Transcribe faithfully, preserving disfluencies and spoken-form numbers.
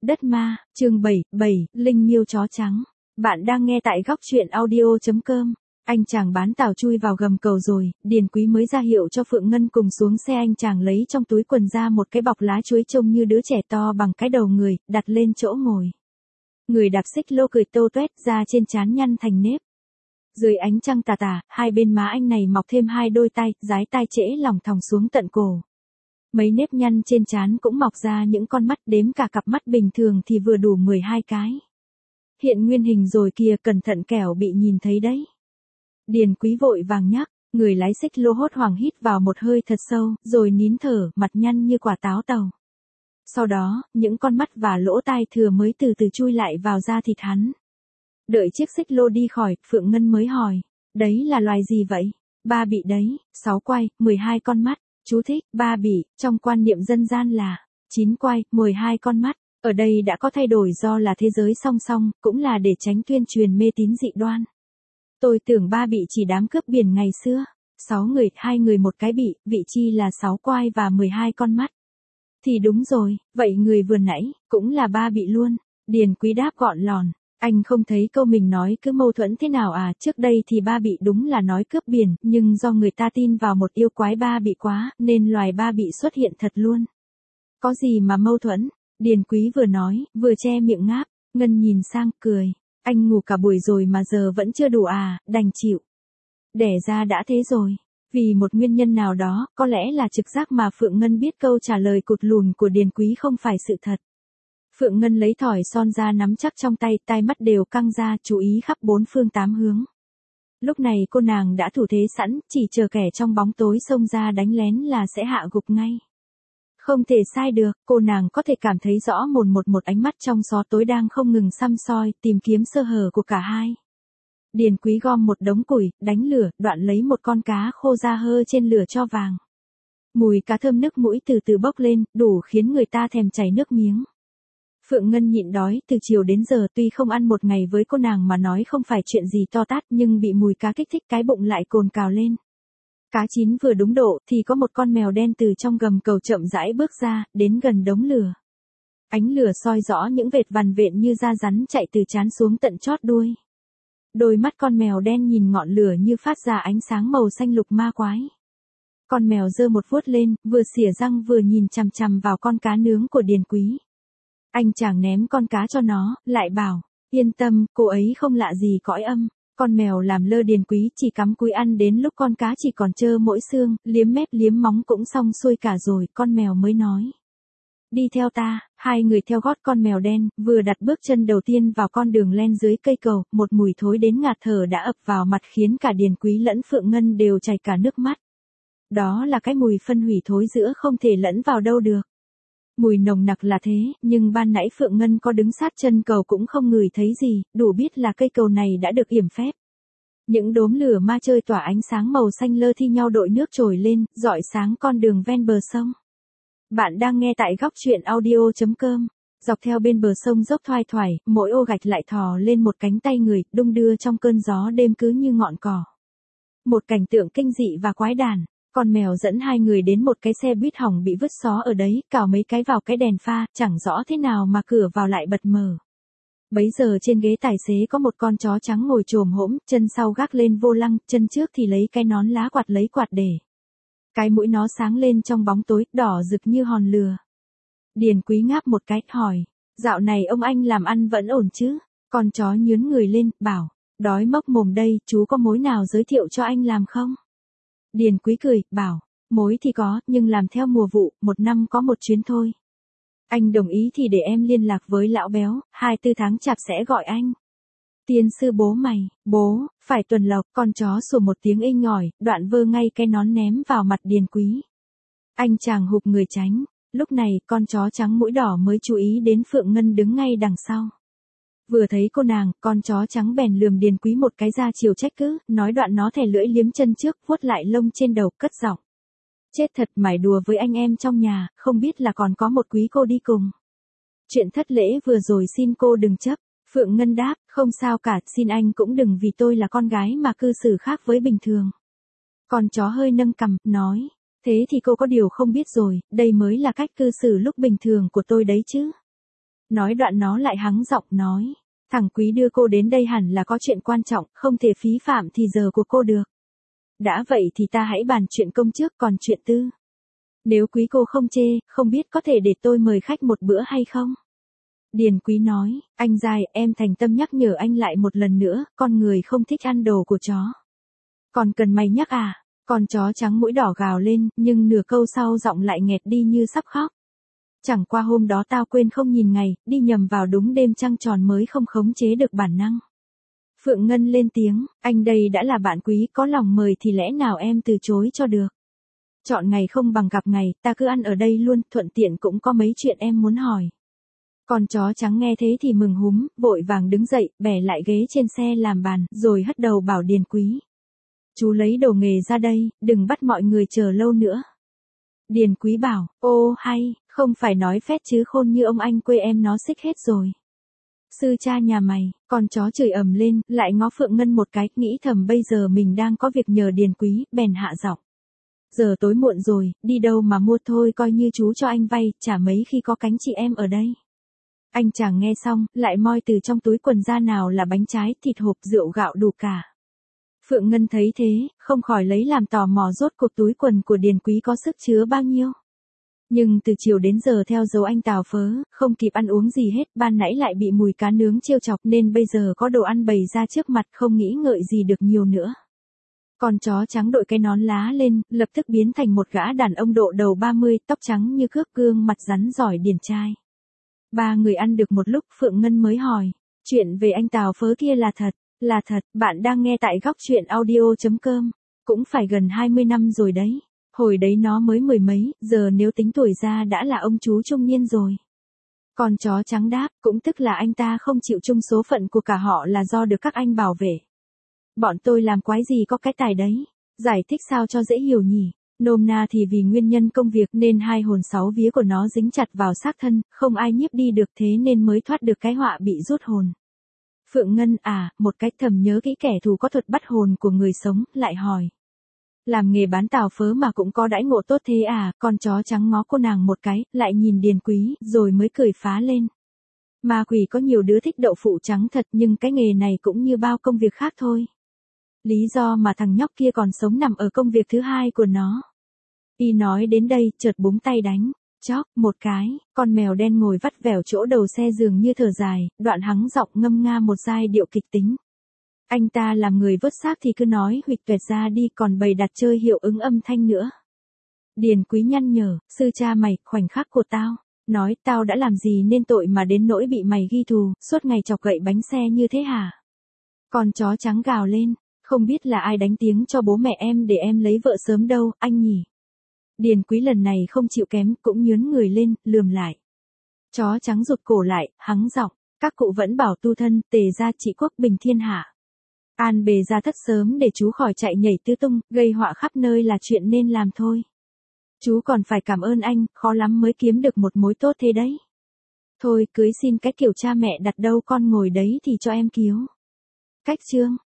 Đất ma, chương bảy, bảy, Linh miêu chó trắng. Bạn đang nghe tại góc truyện audio.com. Anh chàng bán tảo chui vào gầm cầu rồi, Điền Quý mới ra hiệu cho Phượng Ngân cùng xuống xe. Anh chàng lấy trong túi quần ra một cái bọc lá chuối trông như đứa trẻ to bằng cái đầu người, đặt lên chỗ ngồi. Người đạp xích lô cười tô toét ra trên trán nhăn thành nếp. Dưới ánh trăng tà tà, hai bên má anh này mọc thêm hai đôi tay, dái tai trễ lòng thòng xuống tận cổ. Mấy nếp nhăn trên trán cũng mọc ra những con mắt, đếm cả cặp mắt bình thường thì vừa đủ mười hai cái. Hiện nguyên hình rồi kìa, cẩn thận kẻo bị nhìn thấy đấy. Điền Quý vội vàng nhắc, người lái xích lô hốt hoảng hít vào một hơi thật sâu, rồi nín thở, mặt nhăn như quả táo tàu. Sau đó, những con mắt và lỗ tai thừa mới từ từ chui lại vào da thịt hắn. Đợi chiếc xích lô đi khỏi, Phượng Ngân mới hỏi, đấy là loài gì vậy? Ba bị đấy, sáu quai, mười hai con mắt. Chú thích, ba bị, trong quan niệm dân gian là chín quai, mười hai con mắt. Ở đây đã có thay đổi do là thế giới song song, cũng là để tránh tuyên truyền mê tín dị đoan. Tôi tưởng ba bị chỉ đám cướp biển ngày xưa. Sáu người, hai người một cái bị, vị chi là sáu quai và mười hai con mắt. Thì đúng rồi, vậy người vừa nãy, cũng là ba bị luôn. Điền Quý đáp gọn lòn. Anh không thấy câu mình nói cứ mâu thuẫn thế nào à, trước đây thì ba bị đúng là nói cướp biển, nhưng do người ta tin vào một yêu quái ba bị quá, nên loài ba bị xuất hiện thật luôn. Có gì mà mâu thuẫn? Điền Quý vừa nói, vừa che miệng ngáp. Ngân nhìn sang, cười. Anh ngủ cả buổi rồi mà giờ vẫn chưa đủ à, đành chịu. Đẻ ra đã thế rồi. Vì một nguyên nhân nào đó, có lẽ là trực giác mà Phượng Ngân biết câu trả lời cụt lùn của Điền Quý không phải sự thật. Phượng Ngân lấy thỏi son ra nắm chắc trong tay, tai mắt đều căng ra, chú ý khắp bốn phương tám hướng. Lúc này cô nàng đã thủ thế sẵn, chỉ chờ kẻ trong bóng tối xông ra đánh lén là sẽ hạ gục ngay. Không thể sai được, cô nàng có thể cảm thấy rõ mồn một một ánh mắt trong xó tối đang không ngừng săm soi, tìm kiếm sơ hở của cả hai. Điền Quý gom một đống củi, đánh lửa, đoạn lấy một con cá khô ra hơ trên lửa cho vàng. Mùi cá thơm nước mũi từ từ bốc lên, đủ khiến người ta thèm chảy nước miếng. Phượng Ngân nhịn đói, từ chiều đến giờ tuy không ăn một ngày với cô nàng mà nói không phải chuyện gì to tát, nhưng bị mùi cá kích thích cái bụng lại cồn cào lên. Cá chín vừa đúng độ thì có một con mèo đen từ trong gầm cầu chậm rãi bước ra, đến gần đống lửa. Ánh lửa soi rõ những vệt vằn vện như da rắn chạy từ trán xuống tận chót đuôi. Đôi mắt con mèo đen nhìn ngọn lửa như phát ra ánh sáng màu xanh lục ma quái. Con mèo giơ một vuốt lên, vừa xỉa răng vừa nhìn chằm chằm vào con cá nướng của Điền Quý. Anh chàng ném con cá cho nó, lại bảo, yên tâm, cô ấy không lạ gì cõi âm. Con mèo làm lơ Điền Quý chỉ cắm cúi ăn đến lúc con cá chỉ còn trơ mỗi xương, liếm mép liếm móng cũng xong xuôi cả rồi, con mèo mới nói. Đi theo ta, hai người theo gót con mèo đen, vừa đặt bước chân đầu tiên vào con đường len dưới cây cầu, một mùi thối đến ngạt thở đã ập vào mặt khiến cả Điền Quý lẫn Phượng Ngân đều chảy cả nước mắt. Đó là cái mùi phân hủy thối giữa không thể lẫn vào đâu được. Mùi nồng nặc là thế, nhưng ban nãy Phượng Ngân có đứng sát chân cầu cũng không ngửi thấy gì, đủ biết là cây cầu này đã được yểm phép. Những đốm lửa ma chơi tỏa ánh sáng màu xanh lơ thi nhau đội nước trồi lên, rọi sáng con đường ven bờ sông. Bạn đang nghe tại góc truyện audio.com. Dọc theo bên bờ sông dốc thoai thoải, mỗi ô gạch lại thò lên một cánh tay người, đung đưa trong cơn gió đêm cứ như ngọn cỏ. Một cảnh tượng kinh dị và quái đản. Con mèo dẫn hai người đến một cái xe buýt hỏng bị vứt xó ở đấy, cào mấy cái vào cái đèn pha, chẳng rõ thế nào mà cửa vào lại bật mờ. Bấy giờ trên ghế tài xế có một con chó trắng ngồi chồm hổm, chân sau gác lên vô lăng, chân trước thì lấy cái nón lá quạt lấy quạt để. Cái mũi nó sáng lên trong bóng tối, đỏ rực như hòn lửa. Điền Quý ngáp một cái, hỏi, dạo này ông anh làm ăn vẫn ổn chứ? Con chó nhướn người lên, bảo, đói mốc mồm đây, chú có mối nào giới thiệu cho anh làm không? Điền Quý cười, bảo, mối thì có, nhưng làm theo mùa vụ, một năm có một chuyến thôi. Anh đồng ý thì để em liên lạc với lão béo, hai tư tháng chạp sẽ gọi anh. Tiên sư bố mày, bố, phải tuần lộc, con chó sủa một tiếng inh ỏi, đoạn vơ ngay cái nón ném vào mặt Điền Quý. Anh chàng hụp người tránh, lúc này con chó trắng mũi đỏ mới chú ý đến Phượng Ngân đứng ngay đằng sau. Vừa thấy cô nàng, con chó trắng bèn lườm Điền Quý một cái ra chiều trách cứ, nói đoạn nó thè lưỡi liếm chân trước, vuốt lại lông trên đầu, cất giọng. Chết thật, mải đùa với anh em trong nhà, không biết là còn có một quý cô đi cùng. Chuyện thất lễ vừa rồi xin cô đừng chấp. Phượng Ngân đáp, không sao cả, xin anh cũng đừng vì tôi là con gái mà cư xử khác với bình thường. Con chó hơi nâng cằm, nói, thế thì cô có điều không biết rồi, đây mới là cách cư xử lúc bình thường của tôi đấy chứ. Nói đoạn nó lại hắng giọng nói. Thằng Quý đưa cô đến đây hẳn là có chuyện quan trọng, không thể phí phạm thì giờ của cô được. Đã vậy thì ta hãy bàn chuyện công trước còn chuyện tư. Nếu Quý cô không chê, không biết có thể để tôi mời khách một bữa hay không? Điền Quý nói, anh Giai, em thành tâm nhắc nhở anh lại một lần nữa, con người không thích ăn đồ của chó. Còn cần mày nhắc à? Con chó trắng mũi đỏ gào lên, nhưng nửa câu sau giọng lại nghẹt đi như sắp khóc. Chẳng qua hôm đó tao quên không nhìn ngày, đi nhầm vào đúng đêm trăng tròn mới không khống chế được bản năng. Phượng Ngân lên tiếng, anh đây đã là bạn Quý, có lòng mời thì lẽ nào em từ chối cho được. Chọn ngày không bằng gặp ngày, ta cứ ăn ở đây luôn, thuận tiện cũng có mấy chuyện em muốn hỏi. Con chó trắng nghe thế thì mừng húm, vội vàng đứng dậy, bẻ lại ghế trên xe làm bàn, rồi hất đầu bảo Điền Quý. Chú lấy đồ nghề ra đây, đừng bắt mọi người chờ lâu nữa. Điền Quý bảo, ô hay, không phải nói phét chứ khôn như ông anh quê em nó xích hết rồi. Sư cha nhà mày, con chó chửi ầm lên, lại ngó Phượng Ngân một cái, nghĩ thầm bây giờ mình đang có việc nhờ Điền Quý, bèn hạ giọng. Giờ tối muộn rồi, đi đâu mà mua thôi coi như chú cho anh vay, chả mấy khi có cánh chị em ở đây. Anh chàng nghe xong, lại moi từ trong túi quần ra nào là bánh trái, thịt hộp, rượu gạo đủ cả. Phượng Ngân thấy thế, không khỏi lấy làm tò mò rốt cuộc túi quần của Điền Quý có sức chứa bao nhiêu. Nhưng từ chiều đến giờ theo dấu anh Tào Phớ, không kịp ăn uống gì hết, ban nãy lại bị mùi cá nướng trêu chọc nên bây giờ có đồ ăn bày ra trước mặt không nghĩ ngợi gì được nhiều nữa. Con chó trắng đội cái nón lá lên, lập tức biến thành một gã đàn ông độ đầu ba mươi, tóc trắng như cước, gương mặt rắn giỏi điển trai. Ba người ăn được một lúc Phượng Ngân mới hỏi, chuyện về anh Tào Phớ kia là thật, là thật, bạn đang nghe tại góc truyện audio.com, cũng phải gần hai mươi năm rồi đấy, hồi đấy nó mới mười mấy, giờ nếu tính tuổi ra đã là ông chú trung niên rồi. Con chó trắng đáp, cũng tức là anh ta không chịu chung số phận của cả họ là do được các anh bảo vệ. Bọn tôi làm quái gì có cái tài đấy, giải thích sao cho dễ hiểu nhỉ. Nôm na thì vì nguyên nhân công việc nên hai hồn sáu vía của nó dính chặt vào xác thân, không ai nhiếp đi được thế nên mới thoát được cái họa bị rút hồn. Phượng Ngân à, một cách thầm nhớ kỹ kẻ thù có thuật bắt hồn của người sống, lại hỏi. Làm nghề bán Tào Phớ mà cũng có đãi ngộ tốt thế à, con chó trắng ngó cô nàng một cái, lại nhìn Điền Quý, rồi mới cười phá lên. Ma quỷ có nhiều đứa thích đậu phụ trắng thật nhưng cái nghề này cũng như bao công việc khác thôi. Lý do mà thằng nhóc kia còn sống nằm ở công việc thứ hai của nó. Y nói đến đây, chợt búng tay đánh, chóp, một cái, con mèo đen ngồi vắt vẻo chỗ đầu xe dường như thở dài, đoạn hắng giọng ngâm nga một giai điệu kịch tính. Anh ta làm người vớt xác thì cứ nói huỵch tuệt ra đi, còn bày đặt chơi hiệu ứng âm thanh nữa. Điền Quý nhăn nhở, sư cha mày, khoảnh khắc của tao, nói tao đã làm gì nên tội mà đến nỗi bị mày ghi thù, suốt ngày chọc gậy bánh xe như thế hả? Con chó trắng gào lên, không biết là ai đánh tiếng cho bố mẹ em để em lấy vợ sớm đâu, anh nhỉ? Điền Quý lần này không chịu kém, cũng nhướn người lên, lườm lại. Chó trắng rụt cổ lại, hắng giọng, các cụ vẫn bảo tu thân, tề gia trị quốc bình thiên hạ. An bề ra thất sớm để chú khỏi chạy nhảy tứ tung, gây họa khắp nơi là chuyện nên làm thôi. Chú còn phải cảm ơn anh, khó lắm mới kiếm được một mối tốt thế đấy. Thôi, cưới xin cái kiểu cha mẹ đặt đâu con ngồi đấy thì cho em cứu. Cách chương.